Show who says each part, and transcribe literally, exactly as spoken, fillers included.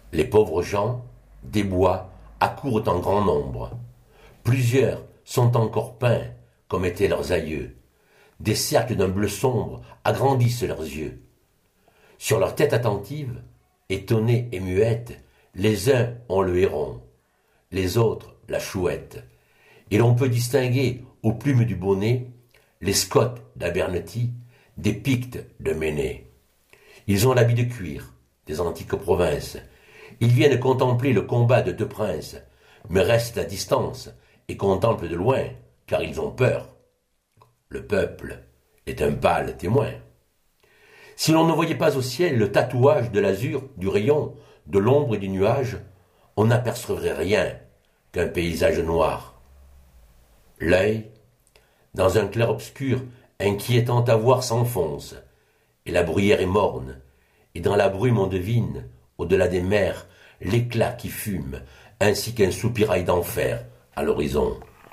Speaker 1: Les pauvres gens, des bois, accourent en grand nombre. Plusieurs sont encore peints, comme étaient leurs aïeux. Des cercles d'un bleu sombre agrandissent leurs yeux. Sur leur tête attentive, étonnée et muette, les uns ont le héron, les autres la chouette. Et l'on peut distinguer, aux plumes du bonnet, les Scots d'Abernethy, des Pictes de Méné. Ils ont l'habit de cuir, des antiques provinces. Ils viennent contempler le combat de deux princes, mais restent à distance et contemplent de loin, car ils ont peur. Le peuple est un pâle témoin. Si l'on ne voyait pas au ciel le tatouage de l'azur, du rayon, de l'ombre et du nuage, on n'apercevrait rien qu'un paysage noir. L'œil, dans un clair-obscur inquiétant à voir, s'enfonce, et la bruyère est morne, et dans la brume on devine, au-delà des mers, l'éclat qui fume, ainsi qu'un soupirail d'enfer à l'horizon.